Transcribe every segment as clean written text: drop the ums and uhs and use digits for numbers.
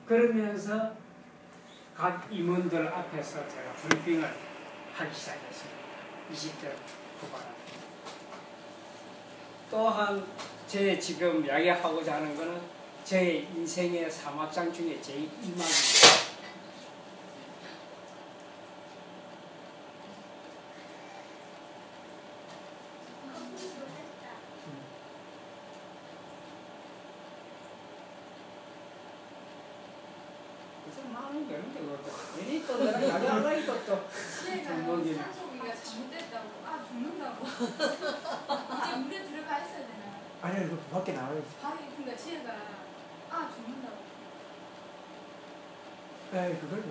그러면서 각 임원들 앞에서 제가 브리핑을 하기 시작했습니다. 20대 후반. 또한 제 지금 이야기하고자 하는 것은 제 인생의 사막장 중에 제일 일막입니다. 많은 되는데 그것도 괜히 또 내가 이야기하려니까 또 지혜가 산소기가 잘못됐다고 죽는다고 이제 물에 들어가 있어야 되나? 아니 그 밖에 나와야지. 그러니까 지혜가 죽는다고. 에이 그걸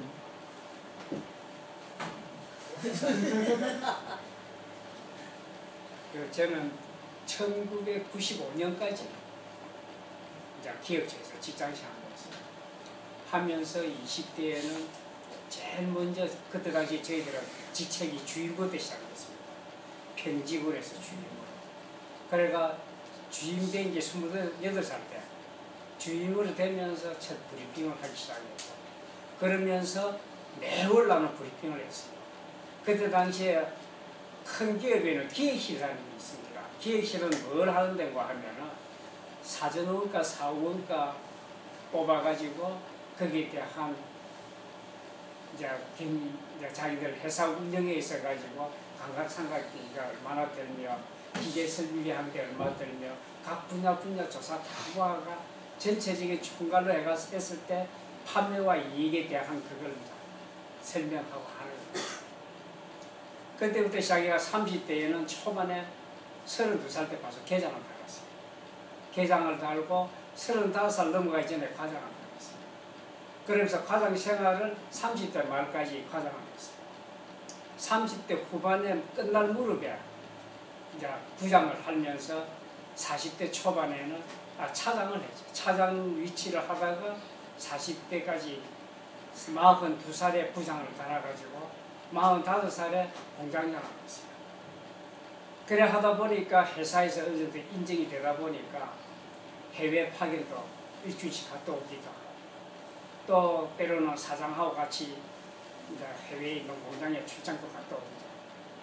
저는 1995년까지 이제 기업체에서 직장생활을 했어요. 하면서 20대에는 제일 먼저 그때 당시 저희들은 직책이 주임부터 시작했습니다. 편집을 해서 주임으로. 그래가 주임된 게 28살 때 주임으로 되면서 첫 브리핑을 하기 시작했고 그러면서 매월 나는 브리핑을 했어요. 그때 당시에 큰 기업에는 기획실이라는 게 있습니다. 기획실은 뭘 하는 데인가 하면은 사전원가, 사원가 뽑아가지고 거기에 대한 이제 자기들 회사 운영에 있어가지고 감각삼각기가 얼마나 들며 기계 설비비 하는데 얼마 들며 각 분야 조사 다 모아가 전체적인 총괄로 했을 때 판매와 이익에 대한 그걸 설명하고 하는 거예요. 그때부터 시작해가 30대에는 초반에 32살 때 봐서 개장을 달았어요. 개장을 달고 35살 넘어가기 전에 과장을 달았어요. 그러면서 과장 생활을 30대 말까지 과장을 했어요. 30대 후반에 끝날 무렵에 이제 부장을 하면서 40대 초반에는 차장을 했죠. 차장 위치를 하다가 40대까지 42살에 부장을 달아가지고 45살에 공장장을 했어요. 그래 하다 보니까 회사에서 어느 정도 인정이 되다 보니까 해외 파견도 일주일씩 갔다 오기도 하고 또 때로는 사장하고 같이 이제 해외에 있는 공장에 출장도 갔다 오기도 하고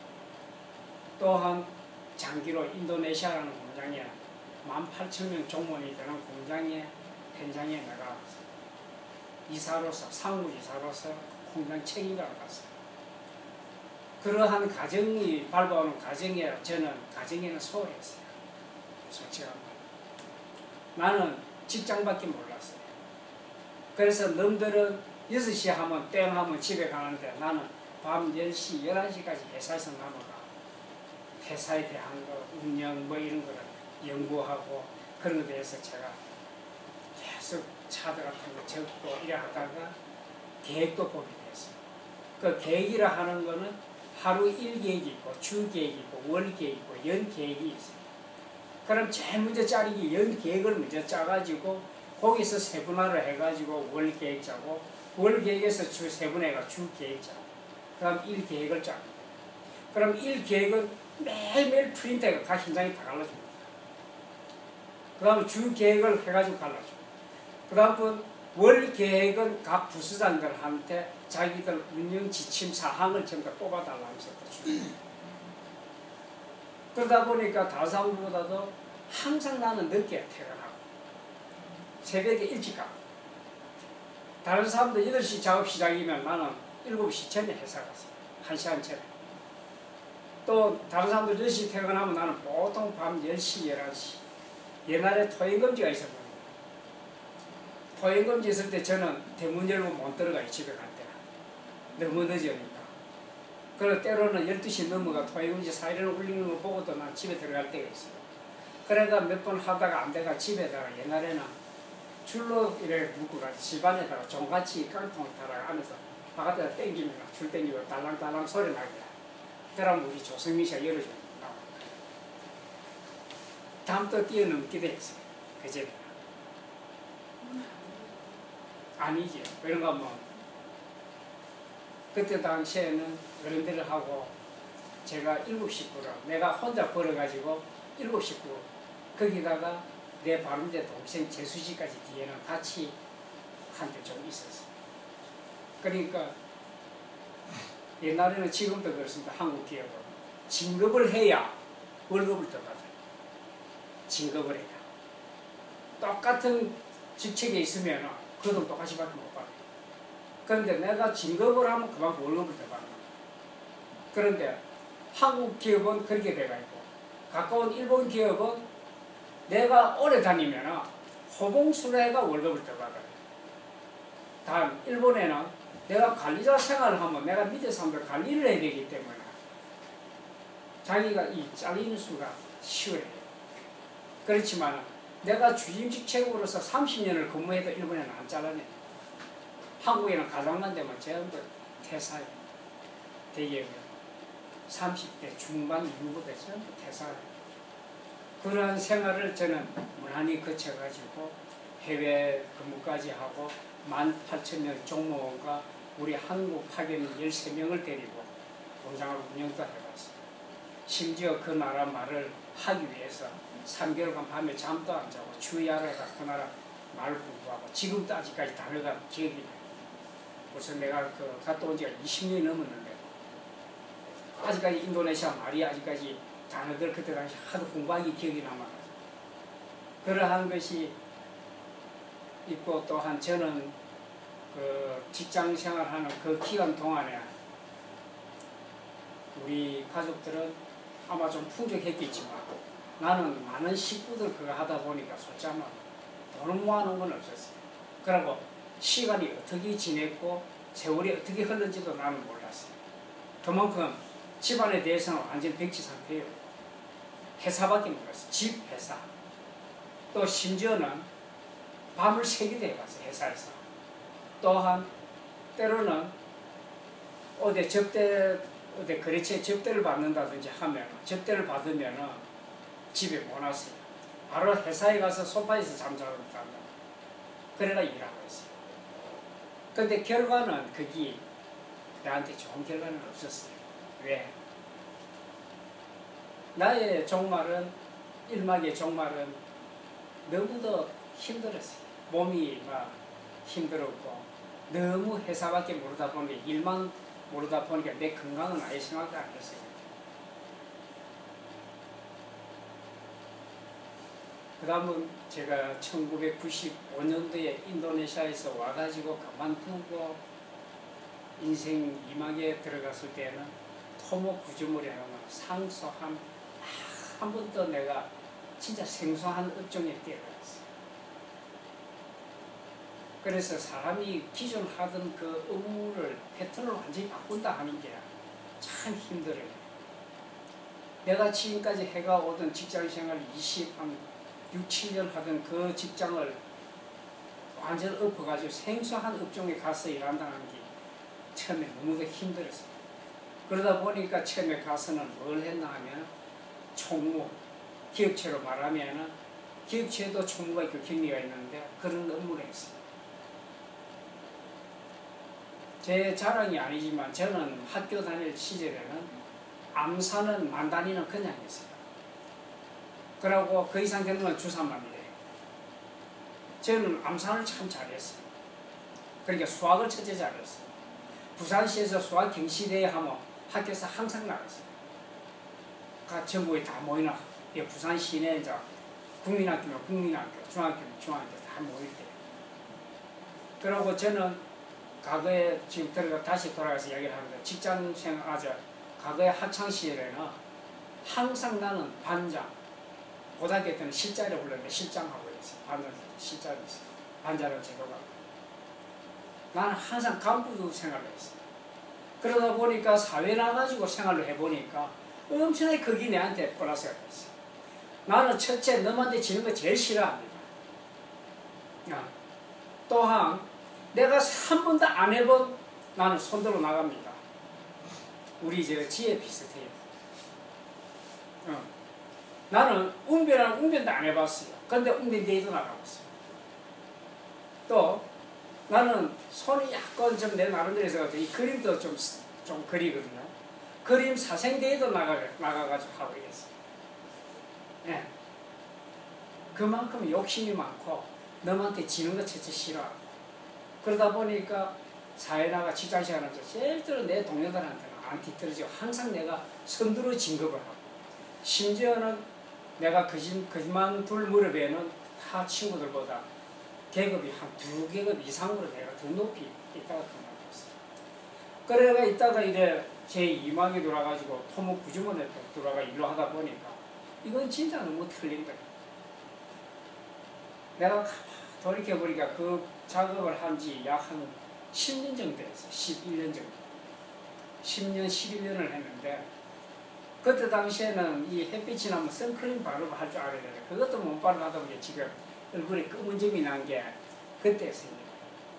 또한 장기로 인도네시아라는 공장에 18,000명 종원이 되는 공장의 현장에 내가 이사로서 상무이사로서 공장 책임자로 갔어요. 그러한 과정이 밟아오는 과정에 저는 과정에는 소홀했어요. 솔직히 나는 직장밖에 몰랐어요. 그래서 남들은 6시 하면 땡 하면 집에 가는데 나는 밤 10시, 11시까지 회사에서 남아가 회사에 대한 거, 운영 뭐 이런 거를 연구하고 그런 것에 대해서 제가 계속 차들 같은 거 적고 이래 하다가 계획도 보게 됐어요. 그 계획이라 하는 거는 하루 일계획이 있고 주계획이 있고 월계획이 있고 연계획이 있어요. 그럼 제일 먼저 짜는 게 연계획을 먼저 짜가지고 거기서 세분화를 해가지고 월계획 짜고 월계획에서 주 세분화해가 주계획 짜고 그 다음 일계획을 짜고 그럼 일계획은 매일매일 프린트해가 각 현장에 다 갈라줍니다. 그 다음에 주계획을 해가지고 갈라줍니다. 그 다음은 월계획은 각 부서장들한테 자기들 운영 지침 사항을 전부 다 뽑아달라면서 줍니다. 그러다 보니까 다른 사람들보다도 항상 나는 늦게 퇴근하고 새벽에 일찍 가고 다른 사람들 8시 작업 시작이면 나는 7시 전에 회사 갔어요. 1시간 전에. 또 다른 사람들 10시 퇴근하면 나는 보통 밤 10시, 11시 옛날에 토행금지가 있었거든요. 토행금지 있을 때 저는 대문 열고 못 들어가요. 집에 갈 때. 너무 늦으니까. 그리고 때로는 12시 넘어가 토행금지 사이렌을 울리는 거 보고도 난 집에 들어갈 때가 있어요. 그러니까 몇 번 하다가 안 돼가 집에다가 옛날에는 줄로 이렇게 묶어가지고 집안에다가 종같이 깡통을 달아가 안에서 바깥에다 땡기면 줄 땡기고 달랑달랑 소리 나게. 그러면 우리 조성민 씨가 열어주는 거야. 다음부터 뛰어넘기도 했어요. 그 집에. 아니지. 그런가 뭐. 그때 당시에는 어른들을 하고 제가 7식구를 내가 혼자 벌어가지고 7식구 거기다가 내 바른데 동생 재수씨까지 뒤에는 같이 한때 좀 있었어요. 그러니까 옛날에는 지금도 그렇습니다. 한국 기업은 진급을 해야 월급을 더 받아요. 진급을 해야. 똑같은 직책에 있으면 그 돈 똑같이 받으면 못 받아요. 그런데 내가 진급을 하면 그만큼 월급을 더 받는 거예요. 그런데 한국 기업은 그렇게 돼가 있고 가까운 일본 기업은 내가 오래 다니면 호봉수레가 월급을 더 받아요. 단 일본에는 내가 관리자 생활을 하면 내가 밑에 사람들 관리를 해야 되기 때문에 자기가 이 잘리는 수가 쉬워요. 그렇지만 내가 주임직책으로서 30년을 근무해도 일본에는 안 잘라내요. 한국에는 가장만 되면 전부 퇴사해요. 대기업은 30대 중반 이후부터 전부 퇴사해요. 그러한 생활을 저는 무난히 거쳐가지고 해외 근무까지 하고 18,000명 종목원과 우리 한국 파견 13명을 데리고 공장을 운영도 해봤어요. 심지어 그 나라 말을 하기 위해서 3개월간 밤에 잠도 안 자고 주야래가 그 나라 말 공부하고 지금도 아직까지 단어가 기억이 나요. 벌써 내가 갔다 온 지가 20년이 넘었는데 아직까지 인도네시아 말이 아직까지 단어들 그때 당시 하도 공부하기 기억이 남아가지고 그러한 것이 있고 또한 저는 그 직장 생활하는 그 기간 동안에 우리 가족들은 아마 좀 풍족했겠지만 나는 많은 식구들 그거 하다 보니까 솔직히 돈을 모아놓은 건 없었어요. 그리고 시간이 어떻게 지냈고 세월이 어떻게 흘렀는지도 나는 몰랐어요. 그만큼 집안에 대해서는 완전 백지 상태예요. 회사밖에 몰랐어요. 집, 회사. 또 심지어는 밤을 새기도 해봤어요. 회사에서. 또한 때로는 어디 거래처에 접대를 받는다든지 하면 접대를 받으면 집에 못 왔어요. 바로 회사에 가서 소파에서 잠자고 있다. 그래가 일하고 있어요. 근데 결과는 그게 나한테 좋은 결과는 없었어요. 왜? 나의 종말은 일막의 종말은 너무도 힘들었어요. 몸이 막 힘들었고 너무 회사밖에 모르다 보니까 일만 모르다 보니까 내 건강은 아예 생각도 안 했어요. 그 다음은 제가 1995년도에 인도네시아에서 와가지고 그만두고 인생 2막에 들어갔을 때는 토목 구조물이라는 상소한 한 번도 내가 진짜 생소한 업종에 뛰어들었어요. 그래서 사람이 기존 하던 그 업무를 패턴을 완전히 바꾼다 하는 게 참 힘들어요. 내가 지금까지 해가 오던 직장생활 6, 7년 하던 그 직장을 완전 엎어가지고 생소한 업종에 가서 일한다는 게 처음에 너무도 힘들었어요. 그러다 보니까 처음에 가서는 뭘 했나 하면 총무, 기업체로 말하면 기업체에도 총무가 있고 격리가 있는데 그런 업무를 했어요. 제 자랑이 아니지만 저는 학교 다닐 시절에는 암산은 만 단위는 그냥 했어요. 그러고 그 이상 되는 건 주산만이래요. 저는 암산을 참 잘했어요. 그러니까 수학을 첫째 잘했어요. 부산시에서 수학 경시대회 하면 학교에서 항상 나갔어요. 전국에 다 모이나 부산 시내 이제 국민학교면 국민학교, 중학교면 중학교 다 모일 때. 그러고 저는 과거에 지금 다시 돌아가서 이야기를 하는데 직장생활 과거의 학창 시절에는 항상 나는 반장, 고등학교 때는 실자를 불렀는데 실장하고 있어요. 반장 실장이 있어요. 반장을 제도가. 나는 항상 간부 생활을 했어요. 그러다 보니까 사회 나가지고 생활을 해보니까 엄청나게 그게 내한테 플러스가 됐어요. 나는 첫째 너한테 지는 거 제일 싫어합니다. 또한 내가 한 번도 안 해본 나는 손들어 나갑니다. 우리 지혜 비슷해요. 나는 웅변도 안 해봤어요. 근데 웅변대회도 나가봤어요. 또 나는 손이 약간 좀 내 나름대로 해서 이 그림도 좀 그리거든요. 그림 사생대회도 나가가지고 하고 있어요. 예. 그만큼 욕심이 많고 너한테 지는 거 첫째 싫어하고 그러다 보니까 사회나가 직장 생활하면서 절대로 내 동료들한테는 안 뒤떨어지고 항상 내가 선두로 진급을 하고 심지어는 내가 그만둘 무렵에는 타 친구들보다 계급이 한 2계급 이상으로 내가 더 높이 있다가 그만뒀어요. 그래가 있다가 이제 제 이망이 돌아가지고 토목 구주문에 돌아가 일로 하다 보니까 이건 진짜 너무 틀린 거예요. 내가 돌이켜보니까 그 작업을 한 지 약 한 10년 정도 됐어요. 11년 정도. 10년, 11년을 했는데 그때 당시에는 이 햇빛이 나면 선크림 바르고 할 줄 알아야 되는데 그것도 못 바르고 하다 보니 지금 얼굴에 검은 점이 난 게 그때 생긴 거예요.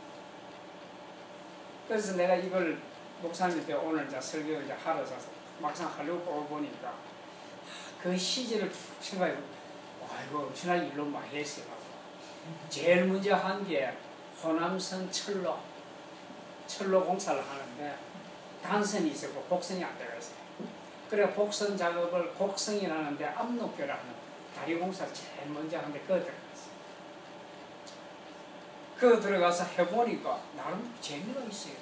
그래서 내가 이걸 목사님한테 오늘 이제 설교를 이제 하러 가서 막상 하려고 보니까 그 시절을 쭉 생각해보고 와 이거 엄청나게 일로 많이 했어요. 제일 먼저 한 게 호남선 철로 공사를 하는데 단선이 있었고 곡선이 안 들어갔어요. 그래 곡선 작업을 곡선이 나는데 압록교를 하는 다리 공사를 제일 먼저 하는데 그거 들어갔어요. 그거 들어가서 해보니까 나름 재미가 있어요.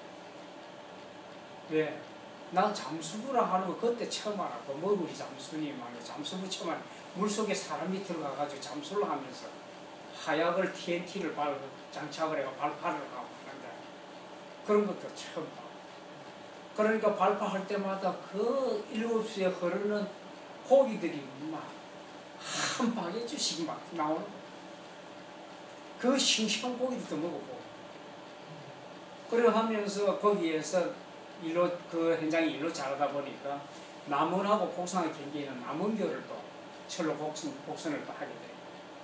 왜? 난 잠수부라 하는 거 그때 처음 알았고 머구리 잠수님 잠수부 처음 알았고 물속에 사람이 들어가가지고 잠수를 하면서 하약을 TNT를 장착을 해가 발파를 하고 하는데 그런 것도 처음 봐. 그러니까 발파할 때마다 그 7시에 흐르는 고기들이 막 한 바게트씩 막 나오는 거야. 그 싱싱한 고기들도 먹어보고 그래 하면서 거기에서 일로 그 현장이 일로 자라다 보니까 남원하고 곡선의 경계에는 남원교를 또 철로 곡선을 또 하게 돼요.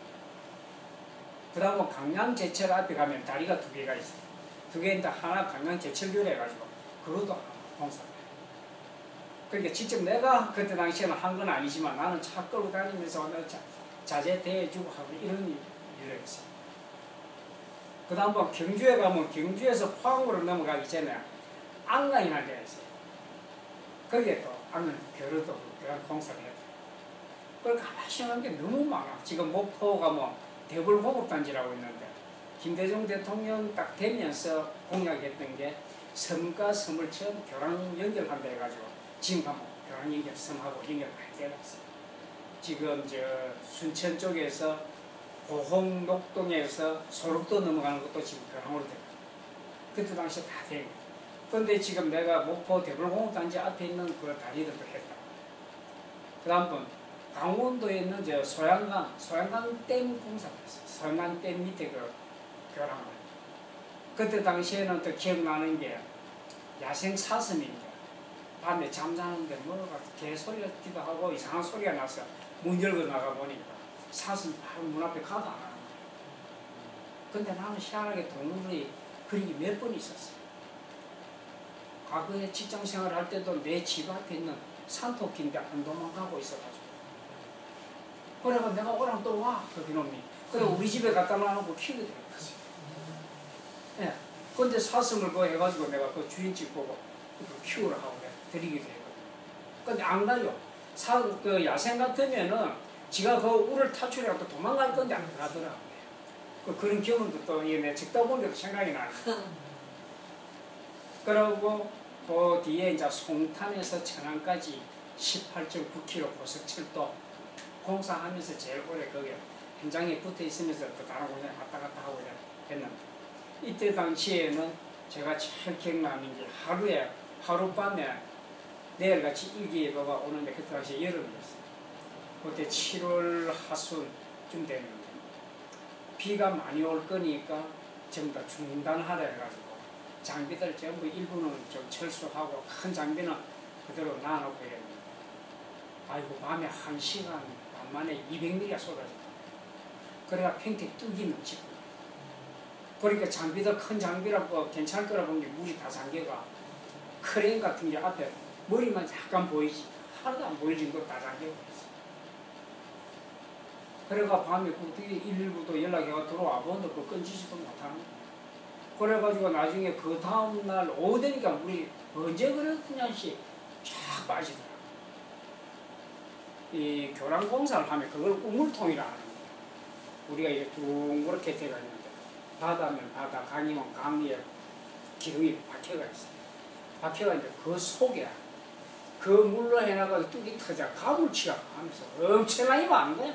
그 다음에 강양제철 앞에 가면 다리가 2개가 있어요. 2개인데 하나 강양제철교를 해가지고 그것도 공사돼요. 그러니까 직접 내가 그때 당시에는 한 건 아니지만 나는 차 끌고 다니면서 자재 대해주고 하고 이런 일을 했어요. 그 다음 경주에 가면 경주에서 포항으로 넘어가기 전에 안강이라는 데가 있어요. 거기에 또 안강 교류도 그런 공사를 해요. 그걸 가만히 생각한 게 너무 많아. 지금 목포가 뭐 대불공업단지라고 있는데 김대중 대통령 딱 되면서 공약했던 게 섬과 섬을 처음 교량 연결한다 해가지고 지금 가면 교량 연결 섬하고 연결 많이 되었어요. 지금 저 순천 쪽에서 고흥 녹동에서 소록도 넘어가는 것도 지금 교량으로 돼요. 그때 당시에 다 되고. 그런데 지금 내가 목포 대불공업단지 앞에 있는 그 다리들도 했다. 그 다음번 강원도에 있는 저 소양강 댐 공사를 했어요. 소양강 댐 밑에 그 교량을. 그때 당시에는 또 기억나는 게 야생 사슴인데 밤에 잠자는데 뭐가 개소리가 기도 하고 이상한 소리가 나서 문 열고 나가 보니까 사슴이 바로 문 앞에 가도 안 하는 거예요. 근데 나는 희한하게 동물이 그런 게 몇 번 있었어요. 과거에 직장 생활을 할 때도 내 집 앞에 있는 산토끼인데 안 도망가고 있어가지고 그래가 내가 오랑 또 와 그 그놈이 그래 우리 집에 갖다 놔놓고 키우게 되었어요. 예. 근데 사슴을 그 해가지고 내가 그 주인집 보고 키우라 하고 드리기도 했거든요. 근데 안 가요. 그 야생 같으면은 지가 그 울을 탈출해서 또 도망갈 건데 안 가더라고요. 그런 경험도 또 내 적다 보니까 생각이 나요. 그러고 그 뒤에 이제 송탄에서 천안까지 18.9km 고속철도 공사하면서 제일 오래 거기 현장에 붙어 있으면서 그 다른 공장에 왔다 갔다 하고 했는데 이때 당시에는 제가 제일 기억나는 게 하룻밤에 내일같이 일기예보가 오는데 그때 당시에 여름이었어요. 그때 7월 하순쯤 됐는데 비가 많이 올 거니까 전부 다 중단하라 해가지고 장비들 전부 일부는 좀 철수하고 큰 장비는 그대로 놔놓고 이랬는데 아이고 밤에 1시간 반 만에 200mm가 쏟아졌다. 그래가 평택 뚝이 넘치고 그러니까 장비들 큰 장비라고 괜찮을 거라 본 게 물이 다 잠겨가 크레인 같은 게 앞에 머리만 약간 보이지 하나도 안 보일 정도 다 잠겨가 있어. 그래가 밤에 어떻게 119도 연락해가 들어와 보는데 그거 끊지지도 못하는 거야. 그래가지고 나중에 그 다음날 오후 되니까 물이 언제 그랬냐시 쫙 빠지더라. 이 교량 공사를 하면 그걸 우물통이라 하는 거야. 우리가 이렇게 둥그렇게 돼가 있는데 바다면 바다, 강이면 강에 기둥이 박혀가 있어요. 박혀가 있는데 그 속에 그 물로 해나가서 뚝이 터져 가물치가 하면서 엄청나게 많은 거야.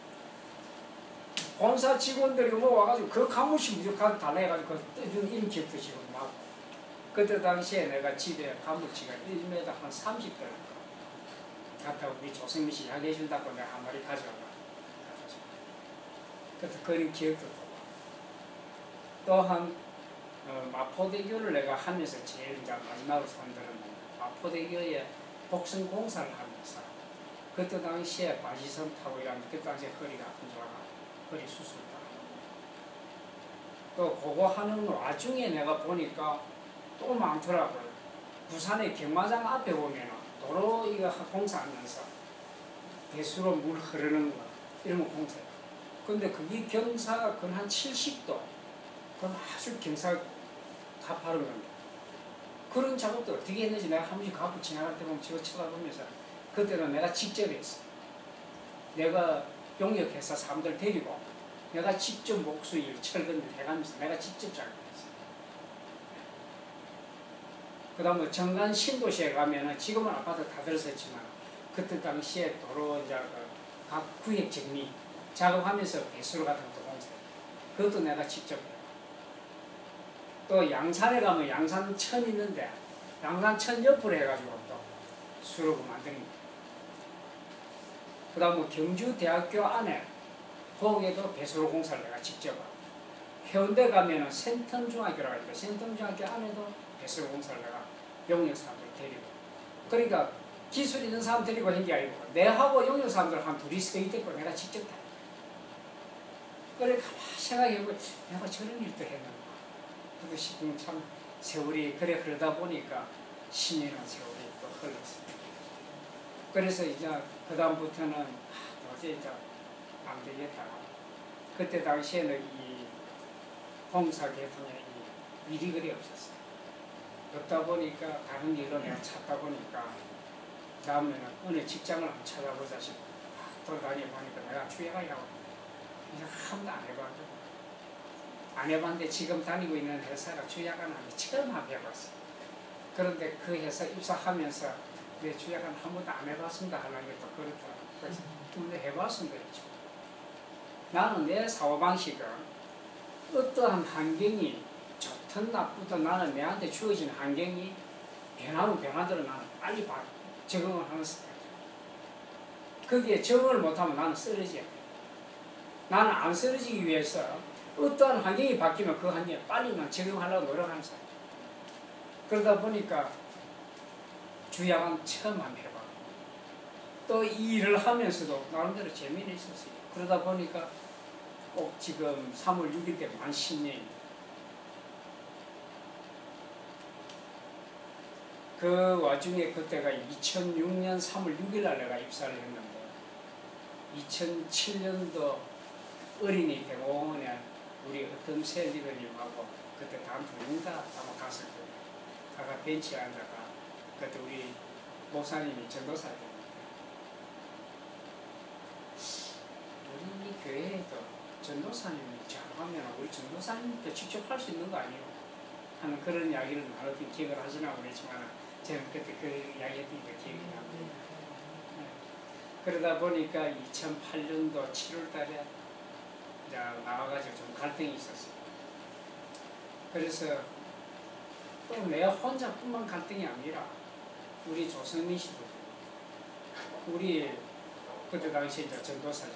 본사 직원들이 뭐 와가지고 그 가물치 무조건 달라해가지고 그 떠준 이름 기억도 지금 나고. 그때 당시에 내가 집에 가물치가 1m 한 30g 갖다 우리 조승민 씨 이야기해 준다고 내가 한 마리 가져와가. 그래서 그런 기억도 나고. 또한 마포대교를 내가 하면서 제일 이제 마지막으로 손들었는데 마포대교에 복선공사를 하면서 그때 당시에 바지선 타고 이러면 그때 당시에 허리가 아픈 줄 알아. 허리 수술도 또 그거 하는 와중에 내가 보니까 또 많더라고요. 부산의 경마장 앞에 보면 도로 이거 공사하면서 배수로 물 흐르는 거 이런 거 공사해요. 근데 그게 경사가 근 한 70도 그건 아주 경사가 가파른 겁니다. 그런 작업도 어떻게 했는지 내가 한 번씩 가고 지나갈 때 보면 저거 쳐다보면서 그때는 내가 직접 했어. 내가 용역회사 사람들 데리고 내가 직접 목수일 철근을 해가면서 내가 직접 작업했어. 그 다음에 정관 신도시에 가면은 지금은 아파트 다 들었었지만 그때 당시에 도로 이제 각 구역 정리 작업하면서 배수로 같은 것도 공사해. 그것도 내가 직접 해. 또 양산에 가면 양산천 있는데 양산천 옆으로 해가지고 또 수로구 만드는 거예요. 그 다음에 경주대학교 안에 거기에도 배수로 공사를 내가 직접 하고 해운대 가면은 센텀중학교라고 있는데 센텀중학교 안에도 배수로 공사를 내가 용역 사람들 데리고 그러니까 기술 있는 사람 데리고 한 게 아니고 내하고 용역 사람들 한 둘이서 있고 내가 직접 다 그래 가만히 생각해보면 내가 저런 일도 했는가 그것도 지금 참 세월이 그래 흐르다 보니까 10년의 세월이 또 흘렀습니다. 그래서 이제 그 다음부터는 도저히 이제 안 되겠다. 그때 당시에는 이 공사 계통에 이 일이 그리 없었어요. 없다 보니까 다른 일로 내가 찾다 보니까 다음에는 어느 직장을 한번 찾아보자 싶어 돌아다녀보니까 내가 주야가라고 이제 한 번도 안 해봤거든. 안 해봤는데 지금 다니고 있는 회사가 주야간 하기 처음 해봤어. 그런데 그 회사 입사하면서 내 주야간 한 번도 안 해봤습니다 하는 게 또 그렇더라고. 그래서 근데 해봤으면 되겠죠. 나는 내 사고방식은 어떠한 환경이 좋든 나쁘든 나는 내한테 주어진 환경이 변하면 변하더라도 나는 빨리 적응을 하는 스타일. 거기에 적응을 못하면 나는 쓰러져야 돼. 나는 안 쓰러지기 위해서 어떠한 환경이 바뀌면 그 환경에 빨리 난 적응하려고 노력하는 사람. 그러다 보니까 주야간 처음 한번 해봐. 또 이 일을 하면서도 나름대로 재미는 있었어요. 그러다 보니까 꼭 지금 3월 6일 때 만 10년입니다. 그 와중에 그때가 2006년 3월 6일 날 내가 입사를 했는데 2007년도 어린이 대공원에 우리 어떤 셀리더님하고 그때 단 두 명다 아마 갔을 거예요. 가가 벤치에 앉아가 그때 우리 목사님이 전도사였는데 우리 교회에도 전도사님이 잘하면 우리 전도사님도 직접 할 수 있는 거 아니에요? 하는 그런 이야기를 나눴던 기억을 하시나 모르겠지만 제가 그때 그 이야기 했던 게 기억이 납니다. 네. 그러다 보니까 2008년도 7월 달에 이제 나와가지고 좀 갈등이 있었어요. 그래서 또 내 혼자뿐만 갈등이 아니라 우리 조성민 씨도 우리 그때 당시 이제 전도사님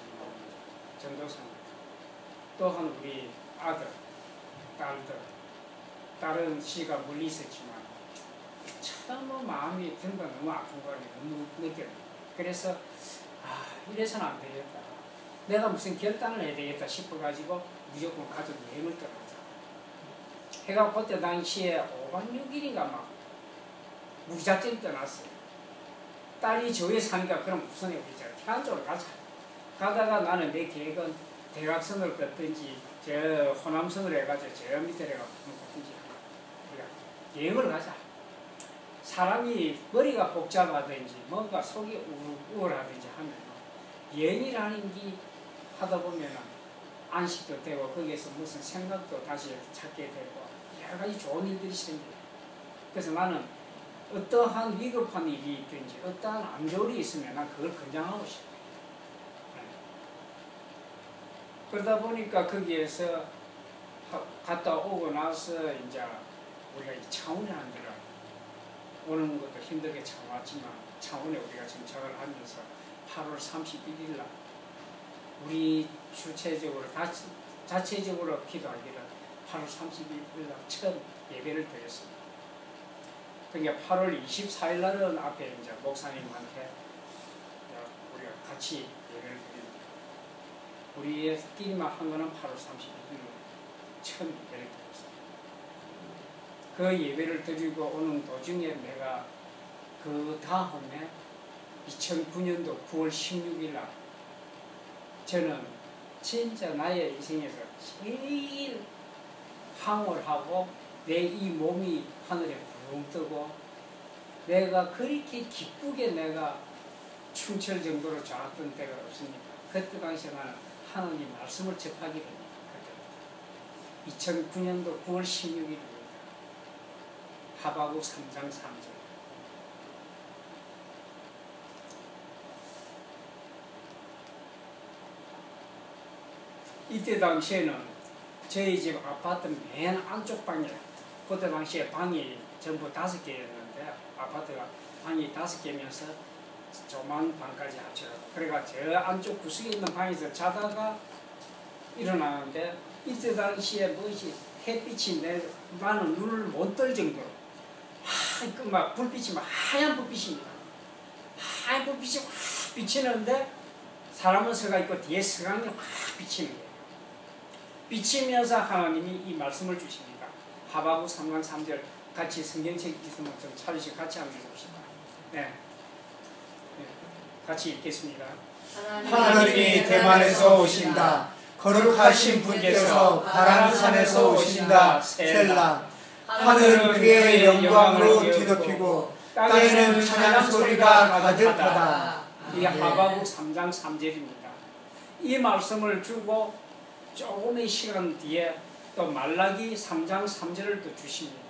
또한 우리 아들, 딸들 다른 씨가 멀리 있었지만 참 마음이 든다 너무 아픈 거를 너무 느껴요. 그래서 이래서는 안 되겠다. 내가 무슨 결단을 해야 되겠다 싶어가지고 무조건 가족 여행을 떠나자. 해가 그때 당시에 5박 6일인가 막 무작정 떠났어요. 딸이 저에 사니까 그럼 무슨 우리 태안 쪽으로 가자. 가다가 나는 내 계획은 대각선을 걷든지 저 호남선으로 해가지고 저 밑에 해가지고 걷든지 우리가 여행을 가자. 사람이 머리가 복잡하든지 뭔가 속이 우울하든지 하면 여행이라는 게 하다 보면 안식도 되고 거기에서 무슨 생각도 다시 찾게 되고 여러 가지 좋은 일들이 생겨요. 그래서 나는 어떠한 위급한 일이 있든지 어떠한 안 좋은 일이 있으면 난 그걸 권장하고 싶어요. 그러다 보니까 거기에서 갔다 오고 나서 이제 우리가 창원이라는 데를 오는 것도 힘들게 참았지만 창원에 우리가 정착을 하면서 8월 31일 날 우리 주체적으로 자체적으로 기도하기를 8월 31일 날 처음 예배를 드렸습니다. 그러니까 8월 24일 날은 앞에 이제 목사님한테 우리가 같이 예배를 드립니다. 우리끼리만 한 거는 8월 31일 처음 예배를 드렸습니다. 그 예배를 드리고 오는 도중에 내가 그 다음에 2009년도 9월 16일 날 저는 진짜 나의 인생에서 제일 황홀하고 내 이 몸이 하늘에 붕 뜨고 내가 그렇게 기쁘게 내가 춤출 정도로 좋았던 때가 없습니다. 그때 당시에 나는 하나님 말씀을 접하게 됩니다. 그때 2009년도 9월 16일입니다. 하박국 3장 3절. 이때 당시에는 저희 집 아파트 맨 안쪽 방이라 그때 당시에 방이 전부 5개였는데 아파트가 방이 5개면서 조만 방까지 합쳐서 그래가 저 안쪽 구석에 있는 방에서 자다가 일어나는데 이때 당시에 무엇이 햇빛이 나는 눈을 못 뜰 정도로 막 불빛이 막 하얀 불빛입니다. 하얀 불빛이 확 비치는데 사람은 서가 있고 뒤에 서강이 확 비치는 거예요. 비치면서 하나님이 이 말씀을 주십니다. 하박국 3장 3절 같이 성경책 있으면 좀 찾으시고 같이 한번 읽읍시다. 네. 같이 읽겠습니다. 하나님이 대만에서 오신다. 거룩하신 분께서 바람산에서 오신다. 셀라. 하늘은 그의 영광으로 뒤덮이고 땅에는 찬양 소리가 가득하다. 이게 하박국 3장 3절입니다. 이 말씀을 주고 조금의 시간 뒤에 또 말라기 3장 3절을 또 주십니다.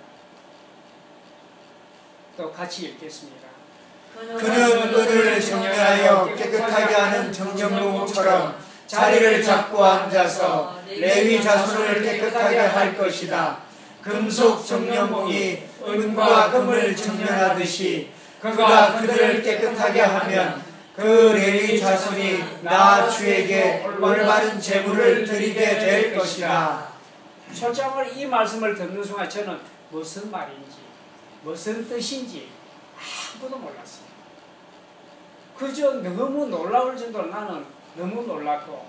또 같이 읽겠습니다. 그는 은을 정렬하여 깨끗하게 하는 정령봉처럼 자리를 잡고 앉아서 레위 자손을 깨끗하게 할 것이다. 금속 정령봉이 은과 금을 정렬하듯이 그가 그들을 깨끗하게 하면 그 레위 자손이 나 주에게 올바른 제물을 드리게 될 것이다. 솔직히 이 말씀을 듣는 순간 저는 무슨 말인지 무슨 뜻인지 아무도 몰랐어요. 그저 너무 놀라울 정도로 나는 너무 놀랐고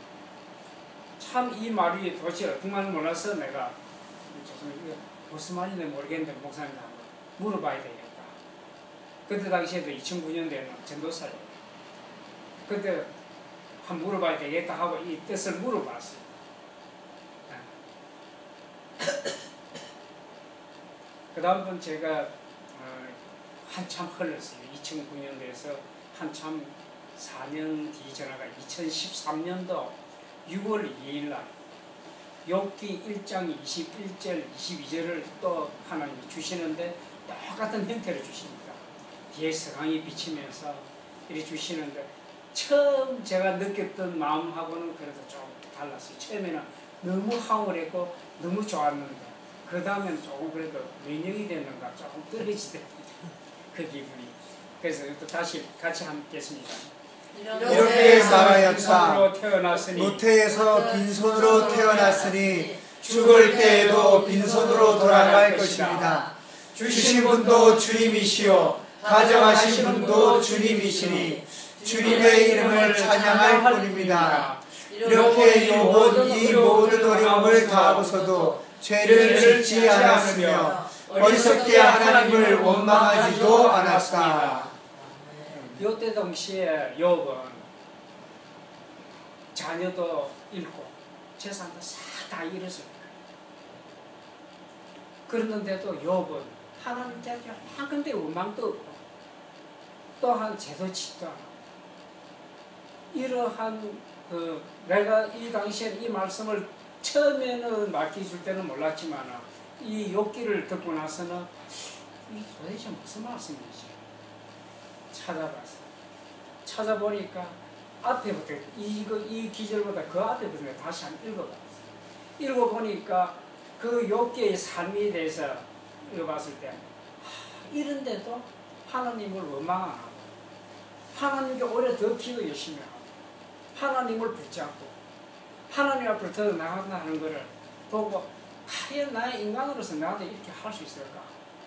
참 이 말이 도대체 어떤 말인지 몰라서 내가 무슨 말인지 모르겠는데 목사님한테 한번 물어봐야 되겠다. 그때 당시에도 2009년도에는 전도사예요. 그때 한번 물어봐야 되겠다 하고 이 뜻을 물어봤어요. 그 다음번 제가 한참 흘렀어요. 2009년도에서 한참 4년 뒤 전화가 2013년도 6월 2일 날 욥기 1장 21절 22절을 또 하나님이 주시는데 똑같은 형태로 주십니다. 뒤에 서강이 비치면서 이렇게 주시는데 처음 제가 느꼈던 마음하고는 그래도 좀 달랐어요. 처음에는 너무 황홀했고 너무 좋았는데 그 다음에는 조금 그래도 면역이 됐는가 조금 떨어지더라고요. 그 기분이. 그래서 또 다시 같이 함께 했습니다. 이렇게 말하였다. 태어났으니 노태에서 빈손으로 태어났으니 죽을 때에도 빈손으로 돌아갈 것입니다. 주신 분도 주님이시요 가져가신 분도 주님이시니 주님의 이름을 찬양할 뿐입니다. 이렇게 욥은 이 모든 어려움을 다하고서도 죄를 짓지 않았으며 어리석게 하나님을 원망하지도 않았다. 이때 당시에 욥은 자녀도 잃고 재산도 싹 다 잃었습니다. 그랬는데도 욥은 하나님께 한근데 원망도 없고 또한 죄도 짓도 않고 이러한 내가 이 당시에 이 말씀을 처음에는 맡겨줄 때는 몰랐지만 이 욥기를 듣고 나서는 이 도대체 무슨 말씀인지 찾아보니까 앞에부터 이 기절보다 그 앞에부터 다시 한번 읽어봤어요. 읽어보니까 그 욥기의 삶에 대해서 읽어봤을 때 이런데도 하나님을 원망 안 하고 하나님께 오히려 더 기도 열심히 하고 하나님을 붙잡고 하나님 앞으로 더 나간다 하는 것을 보고 과연 나의 인간으로서 나도 이렇게 할 수 있을까?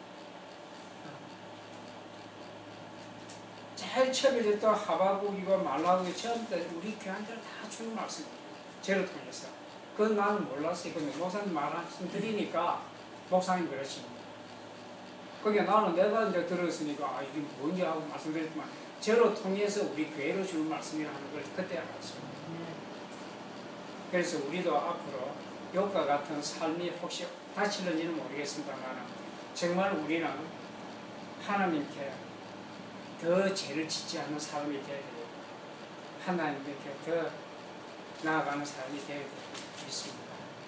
제일 처음에 또 하바국이고 말라국이 처음부터 우리 교회한테는 다 주는 말씀이에요. 저를 통해서. 그건 나는 몰랐어요. 근데 목사님 말씀드리니까 목사님 그러십니다. 그게 나는 내가 이제 들었으니까 이게 뭔지 하고 말씀드렸지만 저를 통해서 우리 교회로 주는 말씀이라는 걸 그때 알았습니다. 그래서 우리도 앞으로 욥과 같은 삶이 혹시 닥칠는지는 모르겠습니다만 정말 우리는 하나님께 더 죄를 짓지 않는 사람이 되어야 되고 하나님께 더 나아가는 사람이 되어야 되겠습니다.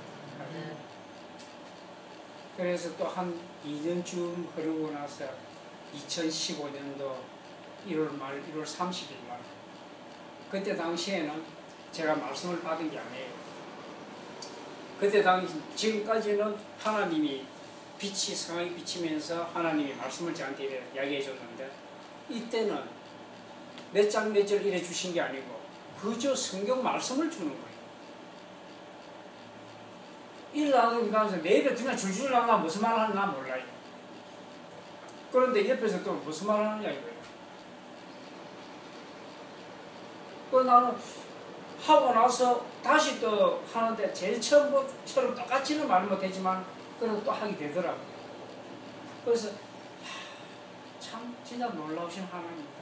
그래서 또 한 2년쯤 흐르고 나서 2015년도 1월 말, 1월 30일 말 그때 당시에는 제가 말씀을 받은 게 아니에요. 그때 당시 지금까지는 하나님이 빛이 성하게 비치면서 하나님이 말씀을 저한테 이야기해 줬는데 이때는 몇 장 몇 절 이래 주신 게 아니고 그저 성경 말씀을 주는 거예요. 일 나가면서 내일에 그냥 줄줄 나가 무슨 말 하는가 몰라요. 그런데 옆에서 또 무슨 말 하느냐 이거예요. 그 나는 하고 나서 다시 또 하는데 제일 처음처럼 똑같이는 말 못하지만 그래도 또 하게 되더라고요. 그래서 참 진짜 놀라우신 하나님이다.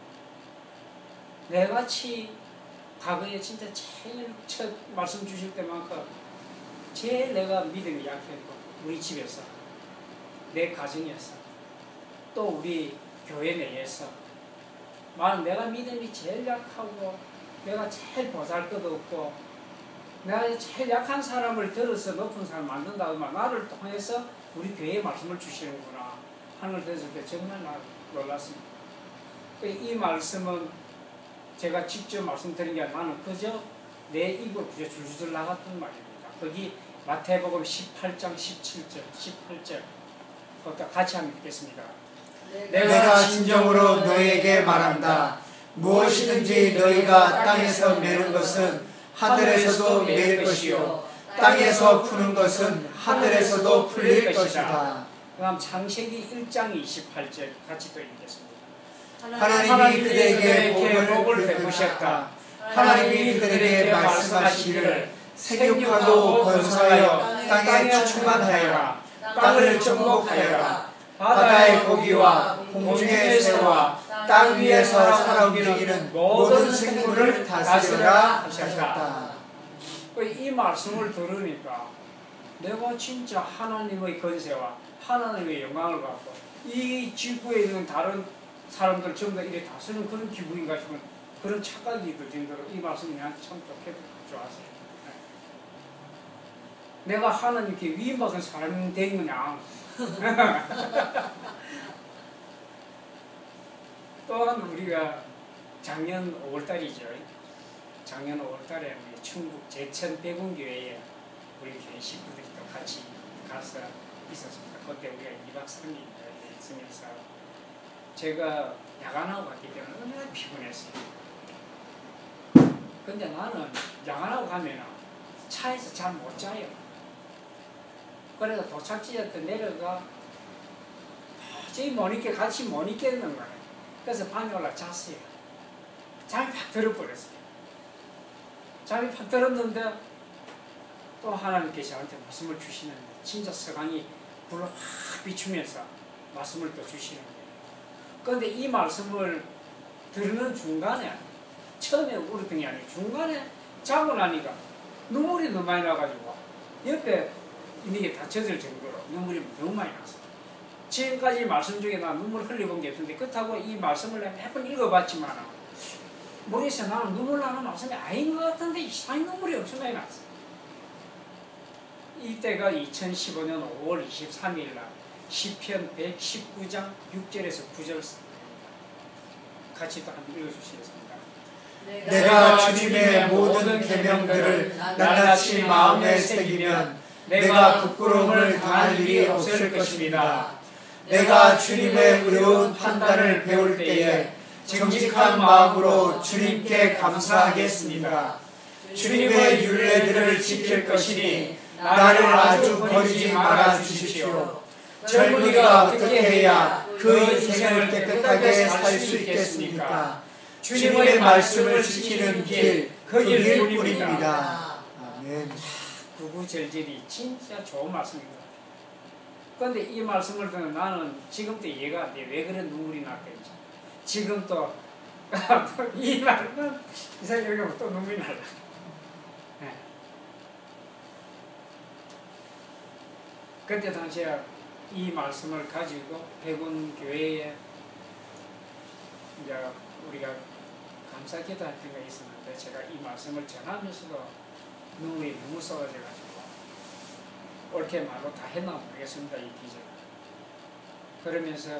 내같이 과거에 진짜 제일 첫 말씀 주실 때만큼 제일 내가 믿음이 약했고 우리 집에서 내 가정에서 또 우리 교회 내에서 내가 믿음이 제일 약하고 내가 제일 보잘것없고 내가 제일 약한 사람을 들어서 높은 사람 만든다 하면 나를 통해서 우리 교회에 말씀을 주시는구나 하는 걸 들었을 때 정말 놀랐습니다. 이 말씀은 제가 직접 말씀드린 게 아니라 나는 그저 내 입으로 그저 줄줄 나갔던 말입니다. 거기 마태복음 18장 17절 18절 그것도 같이 한번 읽겠습니다. 내가 진정으로 너희에게 말한다. 무엇이든지 너희가 땅에서 메는 것은 하늘에서도 메일 것이요 땅에서 푸는 것은 하늘에서도 풀릴 것이다. 그다음 창세기 1장 28절 같이 또 읽겠습니다. 하나님이 그들에게 복을 베푸셨다. 하나님이 그들에게 말씀하시기를 생육하고 번성하여 땅에 충만하여라. 땅을 정복하여라. 바다의 고기와 공중의 새와 땅 위에서 살아 움직이는 모든 생물을 다스려라 하셨다. 이 말씀을 들으니까 내가 진짜 하나님의 권세와 하나님의 영광을 갖고 이 지구에 있는 다른 사람들 전부 다 이렇게 다스리는 그런 기분인가 싶은 그런 착각이 들 정도로 이 말씀이 나한테 참 좋았어요. 내가 하나님께 위임받은 사람이 된 거냐. 또한 우리가 작년 5월달이죠. 작년 5월달에 우리 충북 제천 대군교회에 우리 교회 식구들이 또 같이 가서 있었습니다. 그때 우리가 2박 3일 있으면서 제가 야간하고 갔기 때문에 얼마나 피곤했어요. 근데 나는 야간하고 가면 차에서 잠 못 자요. 그래서 도착지에 또 내려가 도저히 못 있게 같이 못 있겠는 거예요. 그래서 방에 올라 잤어요. 잠이 팍 들어버렸어요. 잠이 팍 들었는데 또 하나님께서 저한테 말씀을 주시는데 진짜 서강이 불을 확 비추면서 말씀을 또 주시는 거예요. 그런데 이 말씀을 들는 중간에 처음에 울었던 게 아니고 중간에 자고 나니까 눈물이 너무 많이 나가지고 옆에 있는 게 다 젖을 정도로 눈물이 너무 많이 났어요. 지금까지 말씀 중에 나 눈물 흘려본 게 없는데 그렇다고 이 말씀을 내가 몇 번 읽어봤지만 머리에서 나는 눈물 나는 말씀이 아닌 것 같은데 이상한 눈물이 엄청나게 났어요. 이때가 2015년 5월 23일 날 시편 119장 6절에서 9절 같이 또 한번 읽어주시겠습니다. 내가 주님의 모든 계명들을 낱낱이 마음에 새기면 내가 부끄러움을 당할 일이 없을 것입니다. 내가 주님의 의로운 판단을 배울 때에 정직한 마음으로 주님께 감사하겠습니다. 주님의 율례들을 지킬 것이니 나를 아주 버리지 말아 주십시오. 젊은이가 어떻게 해야 그 인생을 깨끗하게 살 수 있겠습니까? 주님의 말씀을 지키는 길, 그 길뿐입니다. 아멘. 구구절절이 진짜 좋은 말씀입니다. 그런데 이 말씀을 듣는 나는 지금도 이해가 안 돼. 왜 그런 눈물이 났겠지? 지금 또 이 말은 이상 여기 또 눈물이 날라. 네. 그때 당시에 이 말씀을 가지고 백운교회에 이제 우리가 감사기도 할 때가 있었는데 제가 이 말씀을 전하면서도 눈물이 너무 쏟아져가지고 옳게 말로 다 했나 모르겠습니다. 이 기적. 그러면서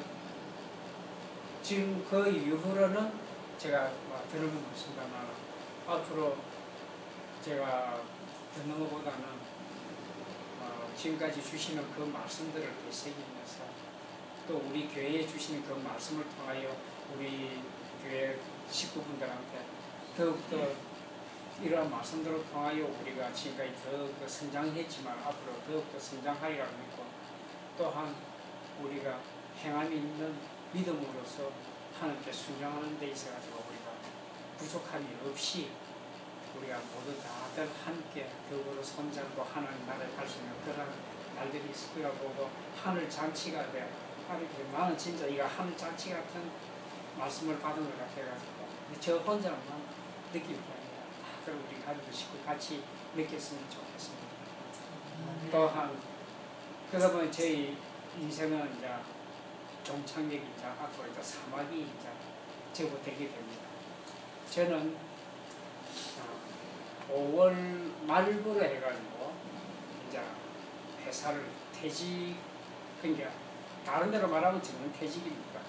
지금 그 이후로는 제가 들으면 없습니다만 앞으로 제가 듣는 것보다는 지금까지 주시는 그 말씀들을 되새기면서 또 우리 교회에 주시는 그 말씀을 통하여 우리 교회 식구분들한테 더욱더 이러한 말씀들을 통하여 우리가 지금까지 더 성장했지만 앞으로 더욱더 성장하리라고 믿고 또한 우리가 행함이 있는 믿음으로서 하나님께 순종하는 데 있어가지고 우리가 부족함이 없이 우리가 모두 다들 함께 더불어 손잡고 하나님 나라에 갈 수 있는 그런 날들이 있을 거라고 보고 하늘 잔치가 돼. 나는 진짜 이거 하늘 잔치 같은 말씀을 받은 것 같아가지고 저 혼자만 느낄 게 아니라 다들 우리 가족 식구 같이 느꼈으면 좋겠습니다. 또한 그러다 보니 저희 인생은 이제 종착역이 이제 앞으로 이제 사막이 이제 접어들게 됩니다. 저는 5월 말부로 해가지고 이제 회사를 퇴직, 그러니까 다른 데로 말하면 저는 퇴직입니다.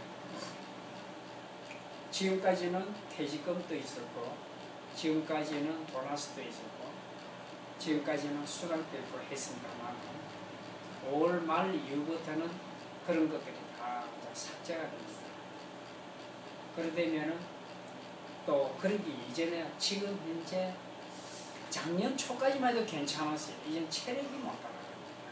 지금까지는 퇴직금도 있었고, 지금까지는 보너스도 있었고, 지금까지는 수당도 있고 했습니다만 5월 말 이후부터는 그런 것들이 다 삭제가 됩니다. 그러되면은 또 그러기 이전에 지금 현재 작년 초까지만 해도 괜찮았어요. 이젠 체력이 못 따라갑니다.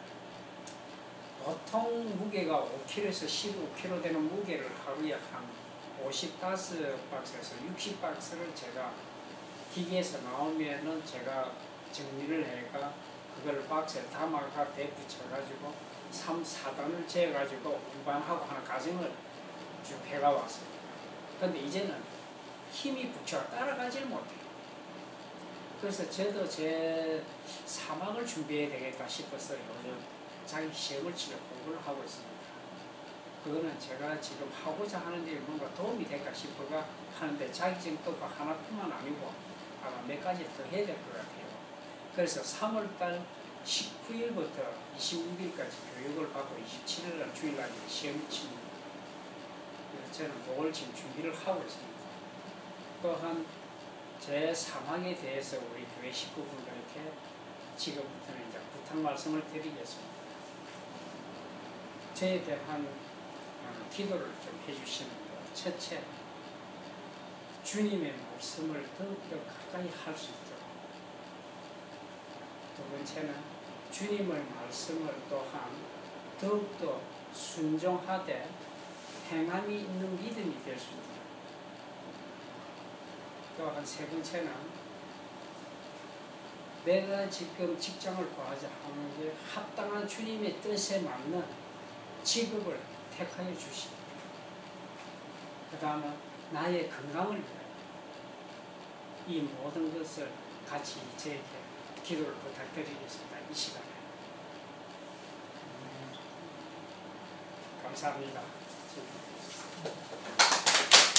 보통 무게가 5kg에서 15kg 되는 무게를 하루에 한 55박스에서 60박스를 제가 기계에서 나오면은 제가 정리를 해가 그걸 박스에 담아가 대붙여가지고 3, 4단을 재가지고 운반하고 하는 과정을 쭉 해가 왔어요. 근데 이제는 힘이 부처가 따라가질 못해요. 그래서 저도 제 사막을 준비해야 되겠다 싶어서 요즘 자기 시험을 치려 공부를 하고 있습니다. 그거는 제가 지금 하고자 하는 데 뭔가 도움이 될까 싶어가 하는데 자격증 또가 하나뿐만 아니고 아마 몇 가지 더 해야 될 것 같아요. 그래서 3월달 19일부터 26일까지 교육을 받고 27일날 주일날 시험을 칩니다. 그래서 저는 그걸 지금 준비를 하고 있습니다. 또한 제 사망에 대해서 우리 교회 식구분들에게 지금부터는 이제 부탁 말씀을 드리겠습니다. 저에 대한 기도를 좀 해주시는 것. 첫째, 주님의 말씀을 더욱더 가까이 할 수 있도록. 두 번째는 주님의 말씀을 또한 더욱더 순종하되 행함이 있는 믿음이 될 수 있도록. 또한 세 번째는 내가 지금 직장을 구하자 하는 게 합당한 주님의 뜻에 맞는 직업을 택하여 주시고, 그 다음에 나의 건강을 위하여 이 모든 것을 같이 저에게 기도를 부탁드리겠습니다. 이 시간에 감사합니다.